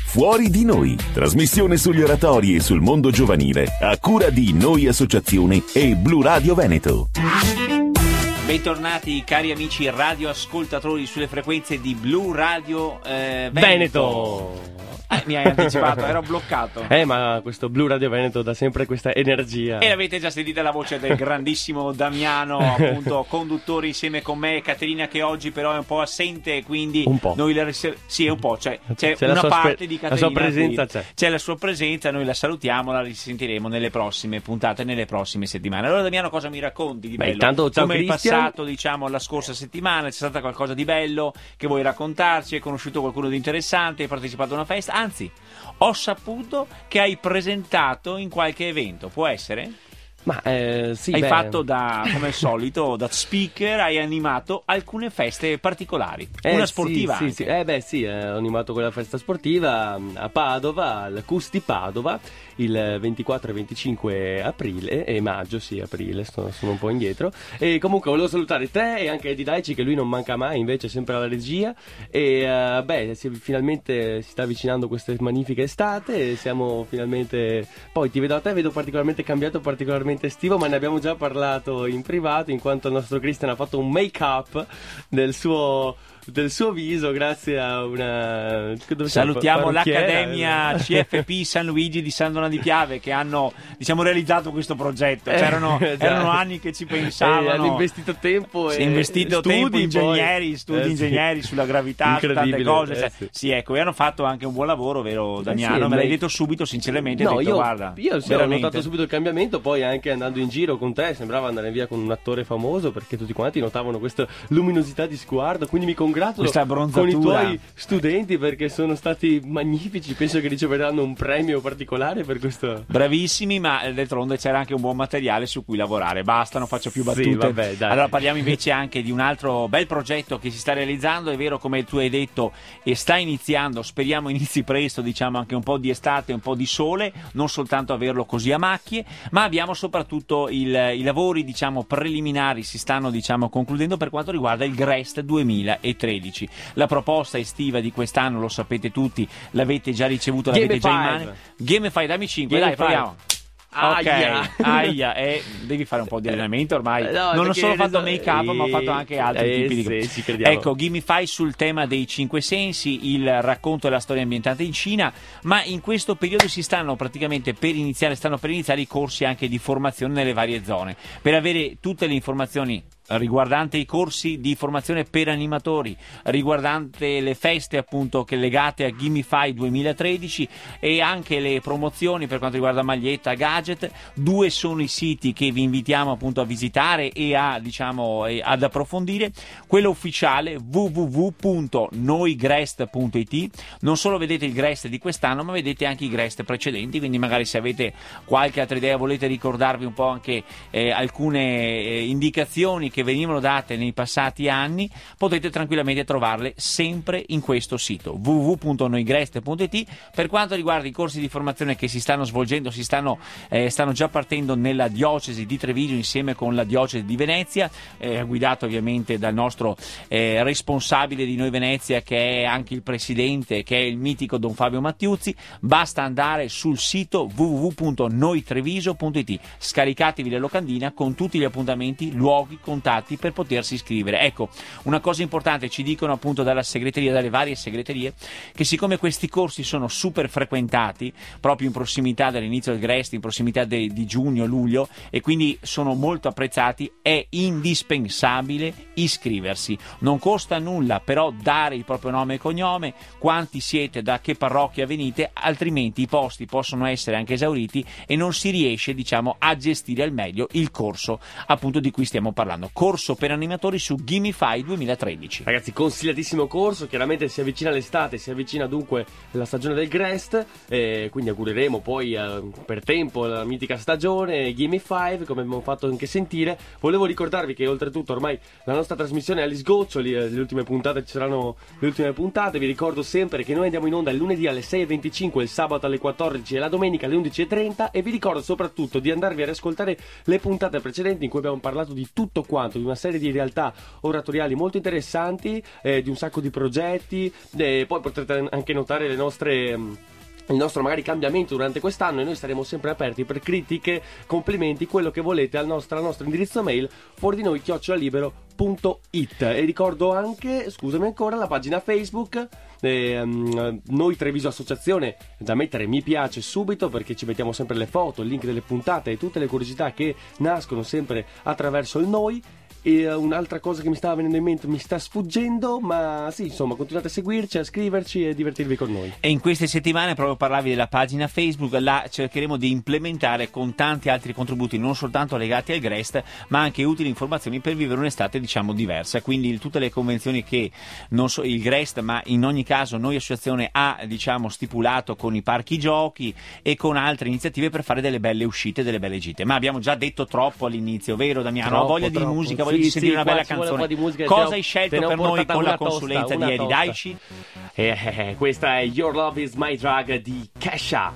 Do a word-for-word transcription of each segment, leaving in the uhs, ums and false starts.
Fuori di Noi, trasmissione sugli oratori e sul mondo giovanile, a cura di Noi Associazione e Blu Radio Veneto. Bentornati cari amici radioascoltatori sulle frequenze di Blu Radio eh, Veneto. Veneto. Eh, mi hai anticipato, ero bloccato. Eh, ma questo Blu Radio Veneto dà sempre questa energia. E l'avete già sentita la voce del grandissimo Damiano, appunto conduttore insieme con me, Caterina che oggi però è un po' assente, quindi un po'. noi la riser- sì, è un po', cioè c'è, c'è una la parte spe- di Caterina, la sua presenza qui. c'è. C'è la sua presenza, noi la salutiamo, la risentiremo nelle prossime puntate, nelle prossime settimane. Allora Damiano, cosa mi racconti di bello? Beh, intanto, ciao Come è Christian. passato, diciamo, la scorsa settimana? C'è stato qualcosa di bello che vuoi raccontarci? Hai conosciuto qualcuno di interessante? Hai partecipato a una festa? Anzi, ho saputo che hai presentato in qualche evento, può essere? Ma eh, sì, hai beh. fatto da, come al solito, da speaker, hai animato alcune feste particolari. Eh, una sportiva sì, anche. sì, sì. Eh beh sì, eh, ho animato quella festa sportiva a Padova, al Custi Padova, il ventiquattro e venticinque aprile, e maggio, sì, aprile, sono, sono un po' indietro. E comunque volevo salutare te e anche Eddie Daici, che lui non manca mai, invece è sempre alla regia. E uh, beh, si, finalmente si sta avvicinando questa magnifica estate, e siamo finalmente... Poi ti vedo a te, vedo particolarmente cambiato, particolarmente estivo, ma ne abbiamo già parlato in privato, in quanto il nostro Christian ha fatto un make-up del suo... del suo viso grazie a una... Salutiamo l'Accademia C F P San Luigi di San Donà di Piave, che hanno, diciamo, realizzato questo progetto. C'erano eh, erano anni che ci pensavano, eh, hanno investito tempo si e è investito studi, tempo, ingegneri, poi. studi eh, sì. ingegneri sulla gravità, su tante cose, eh, cioè, sì. sì, ecco, e hanno fatto anche un buon lavoro, vero Damiano? Eh sì, me l'hai ma... detto subito, sinceramente. No, detto, io, guarda, io sì, ho notato subito il cambiamento, poi anche andando in giro con te sembrava andare via con un attore famoso, perché tutti quanti notavano questa luminosità di sguardo, quindi mi congratulo questa con i tuoi studenti, perché sono stati magnifici. Penso che riceveranno un premio particolare per questo. Bravissimi, ma d'altronde c'era anche un buon materiale su cui lavorare. Basta, non faccio più battute. Sì, vabbè, dai. Allora parliamo invece anche di un altro bel progetto che si sta realizzando. È vero, come tu hai detto, e sta iniziando, speriamo inizi presto, diciamo anche un po' di estate, un po' di sole, non soltanto averlo così a macchie, ma abbiamo soprattutto il, i lavori, diciamo, preliminari si stanno, diciamo, concludendo per quanto riguarda il Grest duemilatredici. La proposta estiva di quest'anno, lo sapete tutti, l'avete già ricevuto, l'avete già in mano. Gamify, dammi cinque, Game dai, proviamo. Ok, aia, aia eh, devi fare un po' di allenamento ormai. No, non ho solo fatto so... make up, ma ho fatto anche altri eh, tipi di sì, ci ecco, Gamify sul tema dei cinque sensi, il racconto della storia ambientata in Cina, ma in questo periodo si stanno praticamente per iniziare, stanno per iniziare i corsi anche di formazione nelle varie zone. Per avere tutte le informazioni riguardante i corsi di formazione per animatori, riguardante le feste appunto che legate a Gamify duemilatredici e anche le promozioni per quanto riguarda maglietta, gadget, due sono i siti che vi invitiamo appunto a visitare e a, diciamo, ad approfondire. Quello ufficiale w w w punto noigrest punto i t. Non solo vedete il Grest di quest'anno, ma vedete anche i Grest precedenti, quindi magari se avete qualche altra idea, volete ricordarvi un po' anche eh, alcune eh, indicazioni che che venivano date nei passati anni, potete tranquillamente trovarle sempre in questo sito w w w punto noigrest punto i t. Per quanto riguarda i corsi di formazione che si stanno svolgendo, si stanno, eh, stanno già partendo nella diocesi di Treviso insieme con la diocesi di Venezia, eh, guidato ovviamente dal nostro eh, responsabile di Noi Venezia, che è anche il presidente, che è il mitico Don Fabio Mattiuzzi. Basta andare sul sito w w w punto noitreviso punto i t, scaricatevi la locandina con tutti gli appuntamenti, luoghi, contatti per potersi iscrivere. Ecco, una cosa importante, ci dicono appunto dalla segreteria, dalle varie segreterie, che siccome questi corsi sono super frequentati proprio in prossimità dell'inizio del Grest, in prossimità de, di giugno, luglio, e quindi sono molto apprezzati, è indispensabile iscriversi. Non costa nulla però dare il proprio nome e cognome, quanti siete, da che parrocchia venite, altrimenti i posti possono essere anche esauriti e non si riesce, diciamo, a gestire al meglio il corso appunto di cui stiamo parlando. Corso per animatori su Gamify duemilatredici. Ragazzi, consigliatissimo corso, chiaramente si avvicina l'estate, si avvicina dunque la stagione del Grest, eh, quindi augureremo poi eh, per tempo la mitica stagione Gamify, come abbiamo fatto anche sentire. Volevo ricordarvi che oltretutto ormai la nostra trasmissione è agli sgoccioli, eh, le ultime puntate ci saranno le ultime puntate. Vi ricordo sempre che noi andiamo in onda il lunedì alle sei e venticinque, il sabato alle quattordici e la domenica alle undici e trenta, e vi ricordo soprattutto di andarvi a riascoltare le puntate precedenti in cui abbiamo parlato di tutto quanto tanto di una serie di realtà oratoriali molto interessanti, eh, di un sacco di progetti, eh, poi potrete anche notare le nostre... Mh, il nostro magari cambiamento durante quest'anno, e noi saremo sempre aperti per critiche, complimenti, quello che volete al nostro, al nostro indirizzo mail fuori di noi chiocciola libero punto it. E ricordo anche, scusami ancora, la pagina Facebook eh, um, Noi Treviso Associazione, da mettere mi piace subito, perché ci mettiamo sempre le foto, il link delle puntate e tutte le curiosità che nascono sempre attraverso il noi. E un'altra cosa che mi stava venendo in mente mi sta sfuggendo, ma sì, insomma, continuate a seguirci, a scriverci e divertirvi con noi. E in queste settimane proprio parlavi della pagina Facebook, la cercheremo di implementare con tanti altri contributi, non soltanto legati al Grest, ma anche utili informazioni per vivere un'estate, diciamo, diversa. Quindi tutte le convenzioni che non so il Grest, ma in ogni caso Noi Associazione ha, diciamo, stipulato con i parchi giochi e con altre iniziative per fare delle belle uscite, delle belle gite. Ma abbiamo già detto troppo all'inizio, vero Damiano? Troppo, Ho voglia troppo. di musica, Sì, di sì, sentire una bella canzone. canzone. Musica, cosa ne hai scelto ne ho per noi con la una consulenza tosta, di una ieri? tosta. Daici? Eh, eh, eh, questa è Your Love Is My Drug di Kesha.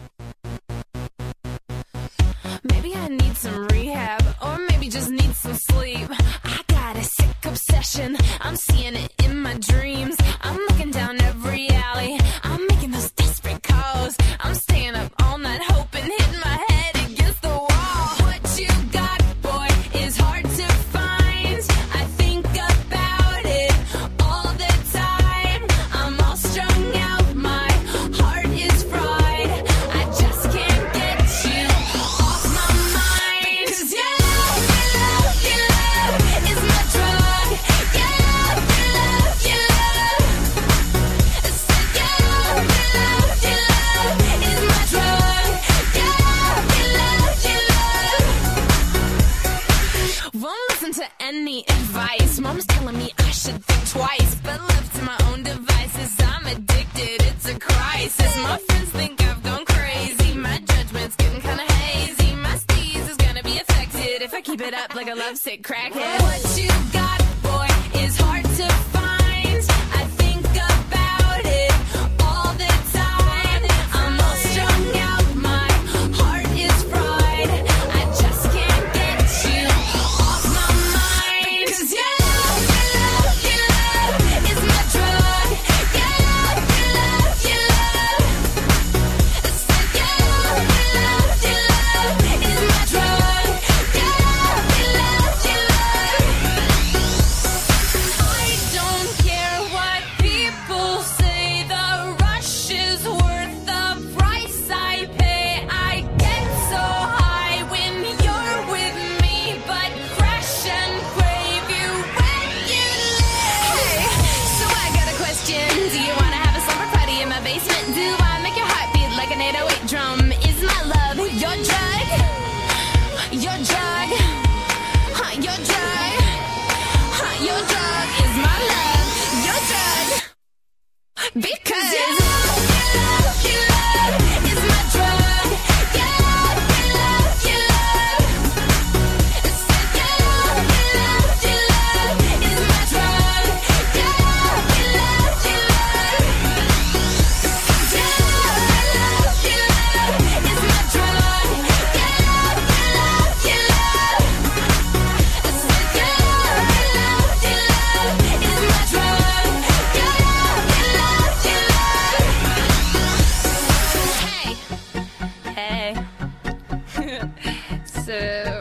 Maybe I need some rehab, or maybe just need some sleep. I got a sick obsession, I'm seeing it in my dreams. I'm looking down every alley, I'm making those desperate calls. I'm staying up all night hoping, hitting my head against the wall. What you got, boy, is hard to find. I think about it all the time. I'm all strung out, my heart is fried. I just can't get you off my mind. 'Cause your love, your love, your love is my drug. Your love, your love, your love. I said your love, your love, your love is my drug. Your love, your love, your love. Won't listen to any advice. Mom's telling me I should think twice, but left to my own devices, I'm addicted. It's a crisis. My friends think I've gone crazy. My judgment's getting kinda hazy. My steez is gonna be affected if I keep it up like a lovesick crackhead. What you got, boy, is hard to find. I think about it all the time. I'm all strung out, my heart is fried. I just can't get you off my mind. 'Cause your love, your love, your love is my drug. Your love, your love, your love. I said your love, your love, your love is my drug. Your love, your love, your love. I don't care what people say. The rush is worth the price I pay. I get so high when you're with me, but crash and crave you when you leave. Hey, so I got a question. Do you wanna have a slumber party in my basement? Do I make your heart beat like an eight oh eight drum? Is my love your drug? Your drug? Huh, your drug? Huh, your drug is my love. Your drug? Because your love, your love, your love is my drug. Your love, your love, your love. I said your love, your love, your love is my drug. Your love, your love, your love. Your love, your love, your love is my drug. Your love, your love, your love. I said your love, your love, your love is my drug. Your love, your love, your love. Hey, hey. So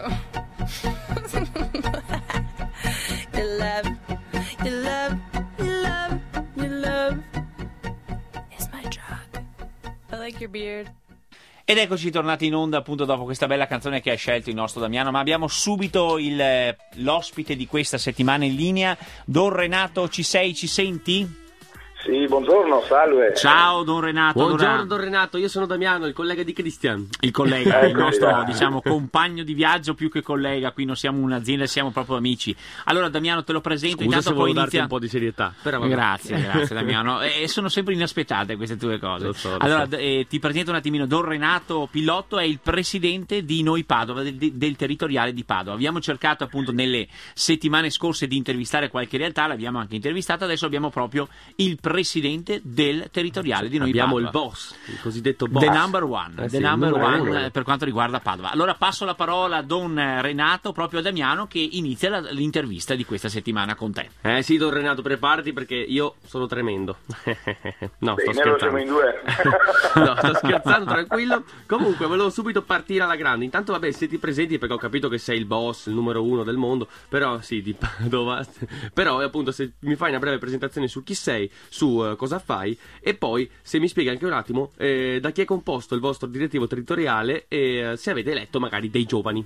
your love, your love, your love, your love is my drug. I like your beard. Ed eccoci tornati in onda appunto dopo questa bella canzone che ha scelto il nostro Damiano, ma abbiamo subito il, eh, l'ospite di questa settimana in linea. Don Renato, ci sei, ci senti? Sì, buongiorno, salve. Ciao Don Renato. Buongiorno Allora, Don Renato, io sono Damiano, il collega di Christian. il collega, il Eccoci nostro là. diciamo compagno di viaggio più che collega, qui non siamo un'azienda, siamo proprio amici. Allora Damiano te lo presento, Scusa intanto se poi volevo darti inizia... un po' di serietà, però vabbè. Grazie, grazie Damiano. E sono sempre inaspettate queste tue cose. Lo so, lo allora, so. d- eh, ti presento un attimino. Don Renato Pillotto è il presidente di Noi Padova, del, del territoriale di Padova. Abbiamo cercato appunto nelle settimane scorse di intervistare qualche realtà, l'abbiamo anche intervistata, adesso abbiamo proprio il presidente presidente del territoriale di Noi Abbiamo Padova. il boss, il cosiddetto boss. The number one, Eh the sì, number numero one uno. eh, per quanto riguarda Padova. Allora passo la parola a Don Renato, proprio a Damiano, che inizia la- l'intervista di questa settimana con te. Eh sì, Don Renato, preparati perché io sono tremendo. No, sto Bene, lo scherzando. siamo in due. No, sto scherzando, tranquillo. Comunque, volevo subito partire alla grande. Intanto, vabbè, se ti presenti, perché ho capito che sei il boss, il numero uno del mondo. Però, sì, di Padova. Però, appunto, se mi fai una breve presentazione su chi sei, su eh, cosa fai, e poi, se mi spieghi anche un attimo, eh, da chi è composto il vostro direttivo territoriale e eh, se avete eletto magari dei giovani.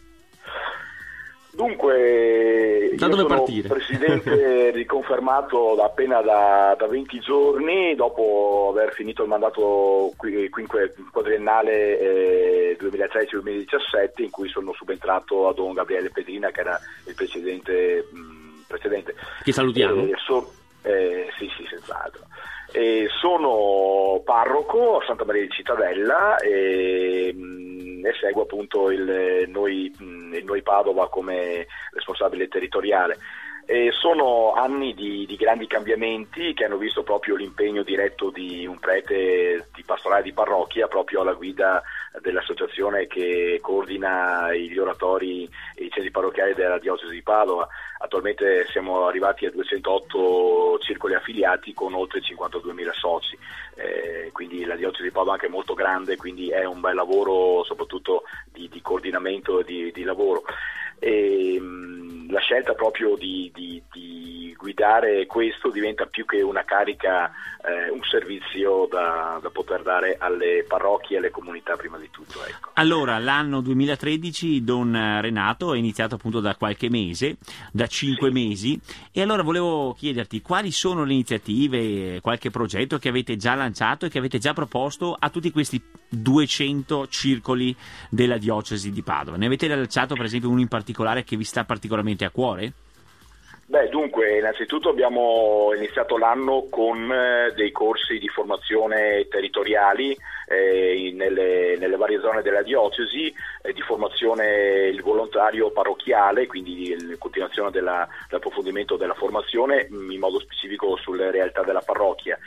Dunque, Da io dove sono partire? presidente riconfermato da appena da, da venti giorni, dopo aver finito il mandato qui- quinque- quadriennale eh, duemilatredici duemiladiciassette, in cui sono subentrato a Don Gabriele Pedrina, che era il presidente mh, precedente. Che salutiamo. Eh, so- eh, sì, sì, senz'altro. E sono parroco a Santa Maria di Cittadella e, mh, e seguo appunto il noi, mh, il noi Padova come responsabile territoriale. E sono anni di, di grandi cambiamenti che hanno visto proprio l'impegno diretto di un prete di pastorale di parrocchia proprio alla guida dell'associazione che coordina gli oratori e i centri parrocchiali della diocesi di Padova. Attualmente siamo arrivati a duecentootto circoli affiliati con oltre cinquantaduemila soci, eh, quindi la diocesi di Padova è anche molto grande, quindi è un bel lavoro soprattutto di, di coordinamento e di, di lavoro. E, mh, la scelta proprio di, di, di guidare questo diventa più che una carica, eh, un servizio da, da poter dare alle parrocchie e alle comunità prima di tutto. Ecco. Allora, l'anno duemilatredici, Don Renato, è iniziato appunto da qualche mese, da cinque Sì. mesi, e allora volevo chiederti quali sono le iniziative, qualche progetto che avete già lanciato e che avete già proposto a tutti questi duecento circoli della diocesi di Padova. Ne avete lanciato per esempio uno in particolare che vi sta particolarmente a cuore? Beh, dunque, innanzitutto abbiamo iniziato l'anno con eh, dei corsi di formazione territoriali eh, nelle, nelle varie zone della diocesi, eh, di formazione il volontario parrocchiale, quindi la continuazione della, dell'approfondimento della formazione, in modo specifico sulle realtà della parrocchia,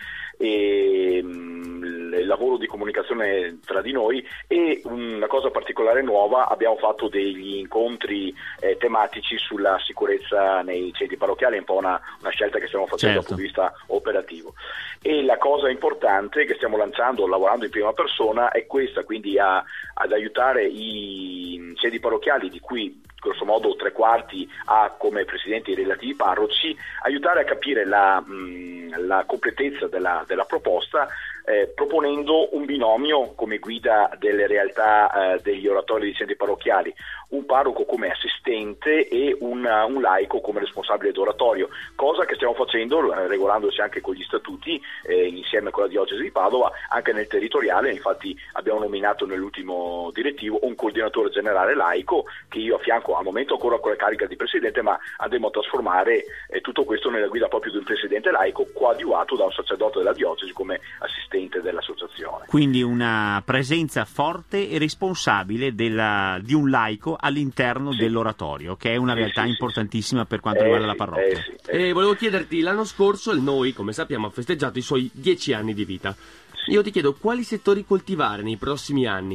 e mh, il lavoro di comunicazione tra di noi, e una cosa particolare nuova, abbiamo fatto degli incontri eh, tematici sulla sicurezza nei centri parrocchiali, è un po' una, una scelta che stiamo facendo Certo. dal punto di vista operativo. E la cosa importante che stiamo lanciando, lavorando in prima persona, è questa, quindi a, ad aiutare i centri parrocchiali, di cui grosso modo tre quarti ha come presidenti i relativi parroci, aiutare a capire la, mh, la completezza della, della proposta, eh, proponendo un binomio come guida delle realtà eh, degli oratori dei centri parrocchiali, un parroco come assistente e un, un laico come responsabile d'oratorio, cosa che stiamo facendo eh, regolandosi anche con gli statuti eh, insieme con la diocesi di Padova, anche nel territoriale. Infatti abbiamo nominato nell'ultimo direttivo un coordinatore generale laico che io affianco al momento ancora con la carica di presidente, ma andremo a trasformare eh, tutto questo nella guida proprio di un presidente laico coadiuvato da un sacerdote della diocesi come assistente dell'associazione. Quindi una presenza forte e responsabile della, di un laico all'interno Sì. dell'oratorio, che è una Sì, realtà sì, sì, importantissima per quanto Eh, riguarda la sì, parrocchia. eh, sì, eh, E volevo chiederti, l'anno scorso il Noi, come sappiamo, ha festeggiato i suoi dieci anni di vita. Sì. Io ti chiedo quali settori coltivare nei prossimi anni.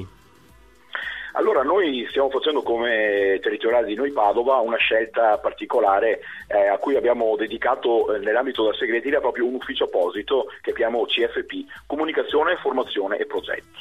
Allora, noi stiamo facendo come territoriale di Noi Padova una scelta particolare eh, a cui abbiamo dedicato eh, nell'ambito della segreteria proprio un ufficio apposito che chiamiamo C F P, Comunicazione, Formazione e Progetti.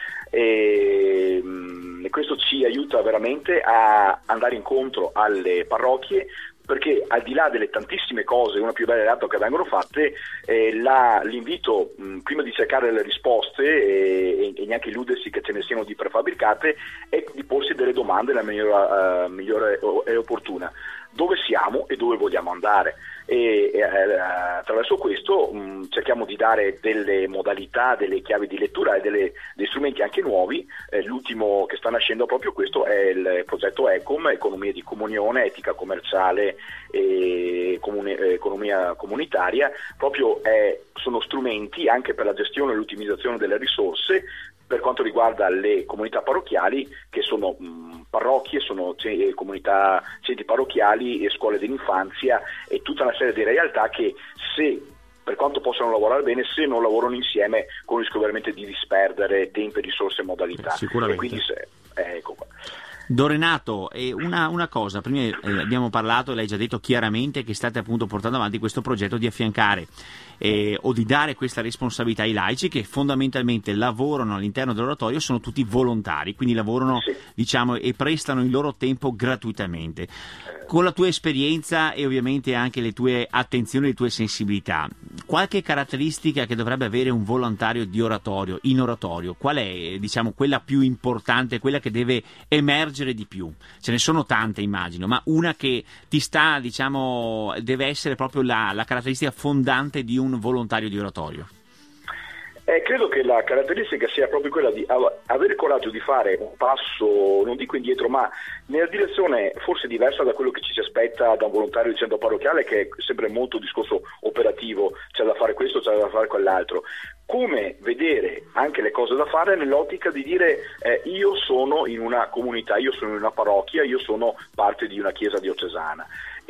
E, mh, questo ci aiuta veramente a andare incontro alle parrocchie, perché al di là delle tantissime cose, una più bella dell'altra, che vengono fatte, eh, la, l'invito mh, prima di cercare le risposte e, e neanche illudersi che ce ne siano di prefabbricate, è di porsi delle domande nella maniera uh, migliore e opportuna. Dove siamo e dove vogliamo andare? E eh, attraverso questo mh, cerchiamo di dare delle modalità, delle chiavi di lettura e delle, dei strumenti anche nuovi. Eh, l'ultimo che sta nascendo proprio questo è il progetto ECOM, Economia di Comunione, Etica Commerciale e comune, eh, Economia Comunitaria. Proprio è, sono strumenti anche per la gestione e l'ottimizzazione delle risorse per quanto riguarda le comunità parrocchiali, che sono mh, parrocchie, sono c- comunità, centri parrocchiali e scuole dell'infanzia e tutta una serie di realtà che, se per quanto possano lavorare bene, se non lavorano insieme con il rischio veramente di disperdere tempi, risorse e modalità. Eh, sicuramente. E quindi se, eh, ecco qua. Don Renato, eh, una, una cosa, prima eh, abbiamo parlato, lei ha già detto chiaramente che state appunto portando avanti questo progetto di affiancare eh, o di dare questa responsabilità ai laici che fondamentalmente lavorano all'interno dell'oratorio, sono tutti volontari, quindi lavorano Sì. diciamo e prestano il loro tempo gratuitamente. Con la tua esperienza e ovviamente anche le tue attenzioni e le tue sensibilità, qualche caratteristica che dovrebbe avere un volontario di oratorio, in oratorio, qual è diciamo quella più importante, quella che deve emergere di più? Ce ne sono tante immagino, ma una che ti sta, diciamo, deve essere proprio la, la caratteristica fondante di un volontario di oratorio. Eh, credo che la caratteristica sia proprio quella di av- avere il coraggio di fare un passo, non dico indietro, ma nella direzione forse diversa da quello che ci si aspetta da un volontario di centro parrocchiale, che è sempre molto discorso operativo, c'è da fare questo, c'è da fare quell'altro. Come vedere anche le cose da fare nell'ottica di dire eh, io sono in una comunità, io sono in una parrocchia, io sono parte di una chiesa diocesana.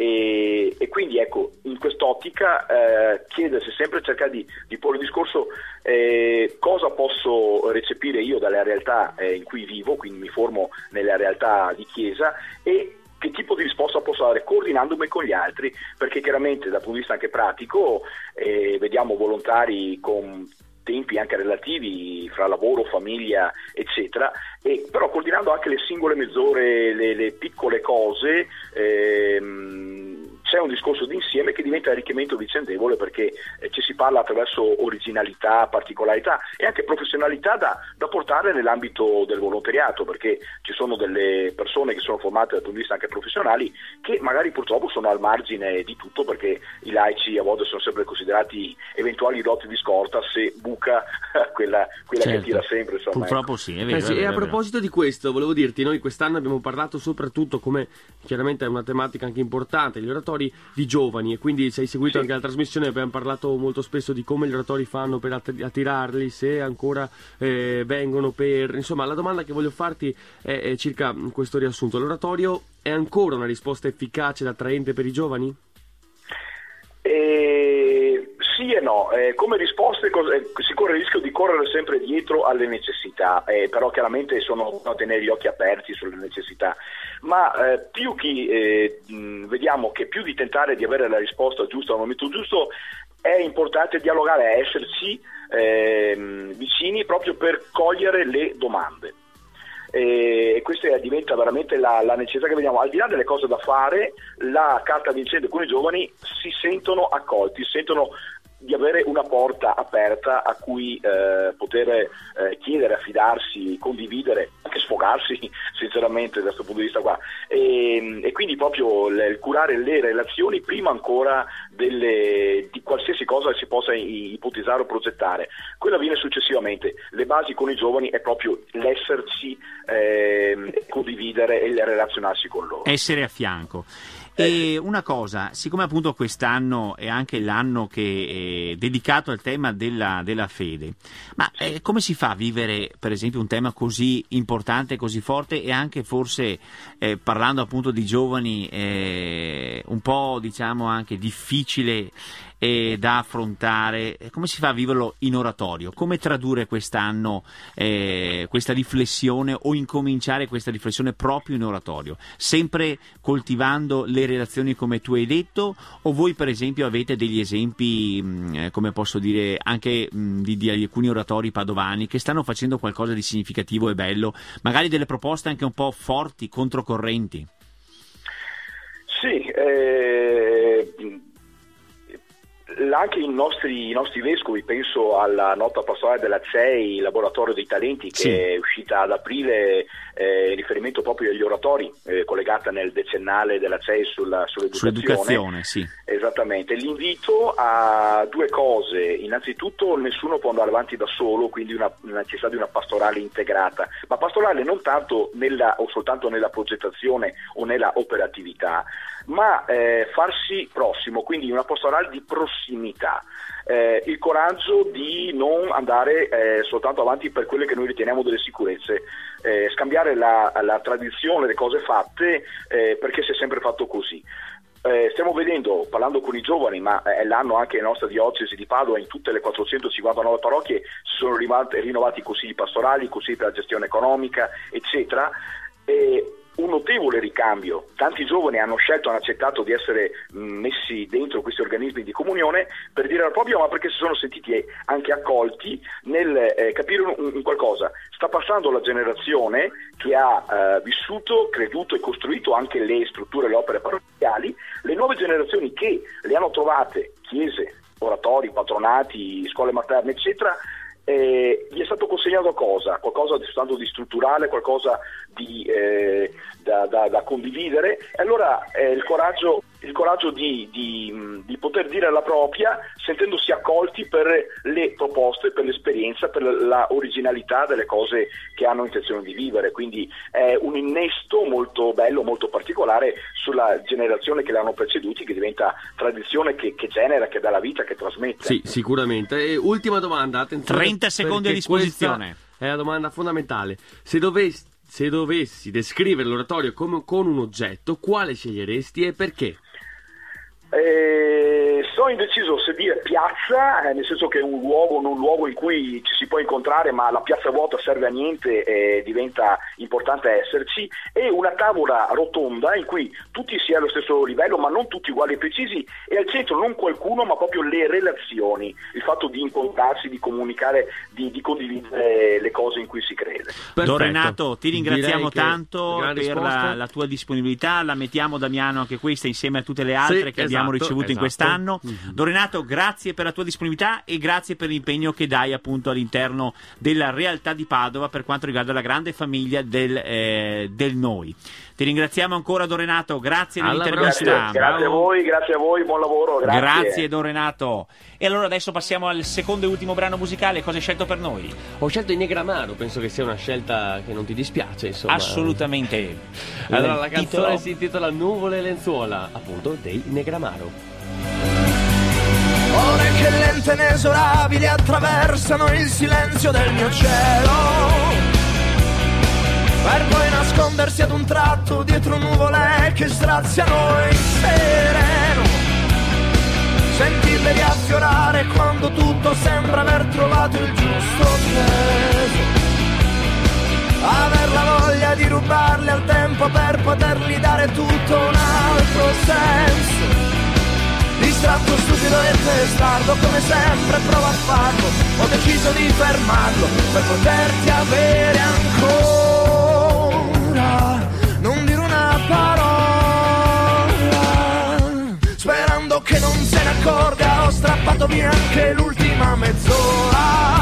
E, e quindi ecco, in quest'ottica eh, chiedersi sempre, cercare di, di porre il discorso eh, cosa posso recepire io dalle realtà eh, in cui vivo, quindi mi formo nella realtà di chiesa, e che tipo di risposta posso dare coordinandomi con gli altri, perché chiaramente dal punto di vista anche pratico eh, vediamo volontari con tempi anche relativi fra lavoro, famiglia, eccetera, e però coordinando anche le singole mezz'ore, le, le piccole cose, ehm, c'è un discorso d'insieme che diventa arricchimento vicendevole, perché eh, ci si parla attraverso originalità, particolarità e anche professionalità da, da portare nell'ambito del volontariato, perché ci sono delle persone che sono formate dal punto di vista anche professionali che magari purtroppo sono al margine di tutto, perché i laici a volte sono sempre considerati eventuali lotti di scorta se buca quella, quella Certo. che tira sempre. Insomma, Purtroppo ecco. sì, è vero. Eh sì, è e vero, a è vero. proposito di questo, volevo dirti, noi quest'anno abbiamo parlato soprattutto, come chiaramente è una tematica anche importante, gli oratori di giovani, e quindi se hai seguito Sì. anche la trasmissione abbiamo parlato molto spesso di come gli oratori fanno per att- attirarli, se ancora eh, vengono per... Insomma, la domanda che voglio farti è, è circa questo riassunto. L'oratorio è ancora una risposta efficace ed attraente per i giovani? Eh, sì e no, eh, come risposte cos- eh, si corre il rischio di correre sempre dietro alle necessità, eh, però chiaramente sono a tenere gli occhi aperti sulle necessità, ma eh, più che eh, mh, vediamo che più di tentare di avere la risposta giusta al momento giusto, è importante dialogare, esserci eh, vicini proprio per cogliere le domande. E questa diventa veramente la, la necessità che vediamo. Al di là delle cose da fare, la carta vincente con i giovani si sentono accolti, si sentono di avere una porta aperta a cui eh, poter eh, chiedere, affidarsi, condividere, anche sfogarsi sinceramente da questo punto di vista qua, e, e quindi proprio il curare le relazioni prima ancora delle, di qualsiasi cosa si possa ipotizzare o progettare. Quello avviene successivamente. Le basi con i giovani è proprio l'esserci, eh, condividere e relazionarsi con loro. Essere a fianco. E una cosa, siccome appunto quest'anno è anche l'anno che è dedicato al tema della, della fede, ma eh, come si fa a vivere per esempio un tema così importante, così forte, e anche forse eh, parlando appunto di giovani eh, un po' diciamo anche difficile eh, da affrontare, come si fa a viverlo in oratorio? Come tradurre quest'anno eh, questa riflessione o incominciare questa riflessione proprio in oratorio? Sempre coltivando le relazioni come tu hai detto, o voi per esempio avete degli esempi mh, come posso dire anche mh, di, di alcuni oratori padovani che stanno facendo qualcosa di significativo e bello, magari delle proposte anche un po' forti, controcorrenti? Sì, eh, anche i nostri, i nostri vescovi, penso alla nota pastorale della C E I, Laboratorio dei Talenti, che sì. è uscita ad aprile eh, in riferimento proprio agli oratori, eh, collegata nel decennale della C E I sulla, sull'educazione. Sull'educazione, sì. Esattamente. L'invito a due cose: innanzitutto nessuno può andare avanti da solo, quindi una, una necessità di una pastorale integrata, ma pastorale non tanto nella o soltanto nella progettazione o nella operatività, ma eh, farsi prossimo, quindi una pastorale di prossimità. Eh, il coraggio di non andare eh, soltanto avanti per quelle che noi riteniamo delle sicurezze, eh, scambiare la, la tradizione, le cose fatte, eh, perché si è sempre fatto così. eh, stiamo vedendo, parlando con i giovani, ma è l'anno anche nella nostra diocesi di Padova, in tutte le quattrocentocinquantanove parrocchie si sono rinnovati, rinnovati i consigli pastorali, i consigli per la gestione economica, eccetera. E un notevole ricambio, tanti giovani hanno scelto, hanno accettato di essere messi dentro questi organismi di comunione per dire la propria, ma perché si sono sentiti anche accolti nel eh, capire un, un qualcosa. Sta passando la generazione che ha eh, vissuto, creduto e costruito anche le strutture, le opere parrocchiali, le nuove generazioni che le hanno trovate, chiese, oratori, patronati, scuole materne, eccetera. Eh, gli è stato consegnato cosa? Qualcosa di, tanto di strutturale, qualcosa di, eh, da, da, da condividere, e allora eh, il coraggio, il coraggio di, di, di poter dire la propria sentendosi accolti per le proposte, per l'esperienza, per la originalità delle cose che hanno intenzione di vivere. Quindi è un innesto molto bello, molto particolare sulla generazione che l'hanno preceduti, che diventa tradizione, che, che genera, che dà la vita, che trasmette. Sì, sicuramente. E ultima domanda, attenzione, trenta secondi a disposizione. È la domanda fondamentale. Se dovessi, se dovessi descrivere l'oratorio come, con un oggetto, quale sceglieresti e perché? Eh, sono indeciso se dire piazza, eh, nel senso che è un luogo, non un luogo in cui ci si può incontrare, ma la piazza vuota serve a niente e diventa importante esserci, e una tavola rotonda in cui tutti sia allo stesso livello, ma non tutti uguali e precisi, e al centro non qualcuno, ma proprio le relazioni, il fatto di incontrarsi, di comunicare, di, di condividere le cose in cui si crede. Perfetto. Don Renato, ti ringraziamo Direi che tanto gran per risposta. la, la tua disponibilità, la mettiamo, Damiano, anche questa insieme a tutte le altre Sì, che esatto, abbiamo ricevuto in esatto. quest'anno. Mm-hmm. Don Renato, grazie per la tua disponibilità e grazie per l'impegno che dai appunto all'interno della realtà di Padova per quanto riguarda la grande famiglia del, eh, del Noi. Ti ringraziamo ancora, Don Renato, grazie Alla dell'intervista. prossima. Grazie, grazie a voi, grazie a voi, buon lavoro. Grazie. Grazie Don Renato. E allora adesso passiamo al secondo e ultimo brano musicale. Cosa hai scelto per noi? Ho scelto i Negramaro, penso che sia una scelta che non ti dispiace, insomma. Assolutamente. Allora Il la canzone titolo? si intitola Nuvole e lenzuola, appunto, dei Negramaro. Ore che lente e inesorabili attraversano il silenzio del mio cielo, per poi nascondersi ad un tratto dietro nuvole che straziano il sereno, sentirle riaffiorare quando tutto sembra aver trovato il giusto peso, aver la voglia di rubarle al tempo per potergli dare tutto un altro senso. Distratto, stupido e testardo, come sempre provo a farlo, ho deciso di fermarlo per poterti avere ancora, non dire una parola, sperando che non se ne accorga, ho strappato via anche l'ultima mezz'ora,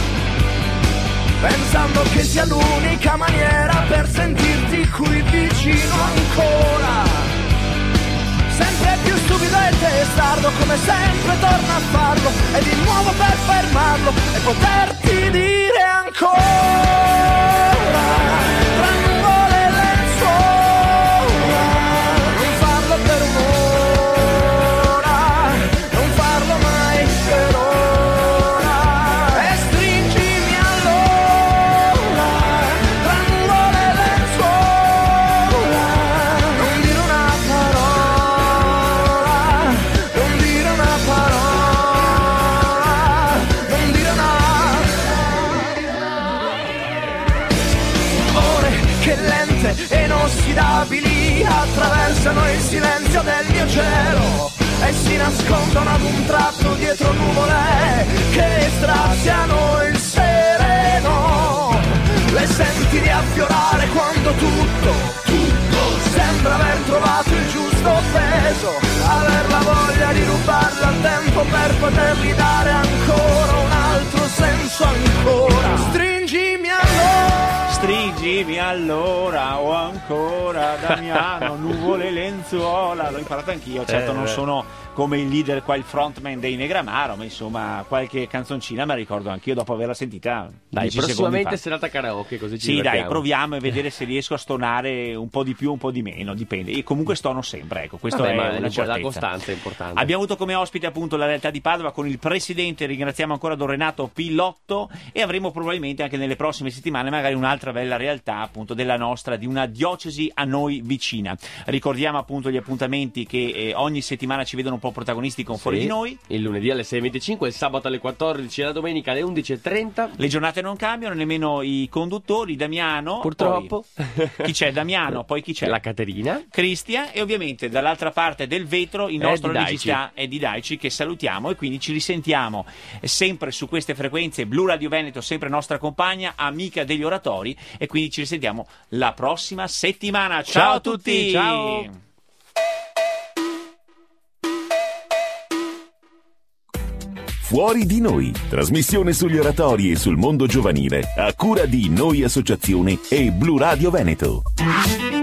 pensando che sia l'unica maniera per sentirti qui vicino ancora. Sempre più stupido e testardo, come sempre torno a farlo, e di nuovo per fermarlo e poterti dire ancora, tra nuvole e lenzuola, non farlo per un'ora, non farlo mai per ora, e stringimi allora, tra nuvole e lenzuola, non dire una parola. E inossidabili attraversano il silenzio del mio cielo e si nascondono ad un tratto dietro nuvole che straziano il sereno. Le senti riaffiorare quando tutto, tutto sembra aver trovato il giusto peso, aver la voglia di rubarle al tempo per potergli dare ancora un altro senso ancora. Stringimi allora. Stringimi allora o ancora Damiano, nuvole e lenzuola. L'ho imparato anch'io, certo Eh, non beh. sono come il leader qua, il frontman dei Negramaro, ma insomma qualche canzoncina me la ricordo anch'io dopo averla sentita. Dai, dieci secondi prossimamente fa. serata karaoke, così ci Sì, dai, divertiamo. proviamo e vedere se riesco a stonare un po' di più, un po' di meno, dipende. E comunque stono sempre, ecco, questo Vabbè, è ma una la certezza. costanza è importante. Abbiamo avuto come ospite appunto la realtà di Padova con il presidente, ringraziamo ancora Don Renato Pillotto, e avremo probabilmente anche nelle prossime settimane magari un'altra bella realtà appunto della nostra, di una diocesi a noi vicina. Ricordiamo appunto gli appuntamenti che eh, ogni settimana ci vedono un po' protagonisti con Fuori Sì. di Noi. Il lunedì alle sei e venticinque, il sabato alle quattordici e la domenica alle undici e trenta. Le giornate non cambiano, nemmeno i conduttori. Damiano, Purtroppo. poi- chi c'è? Damiano, poi chi c'è? La Caterina. Cristian, e ovviamente dall'altra parte del vetro il nostro Eddie regista Eddie Daici, che salutiamo, e quindi ci risentiamo sempre su queste frequenze. Blu Radio Veneto, sempre nostra compagna, amica degli oratori, e quindi ci risentiamo la prossima settimana. Ciao, Ciao a a tutti, tutti! ciao! Fuori di Noi, trasmissione sugli oratori e sul mondo giovanile, a cura di Noi Associazione e Blu Radio Veneto.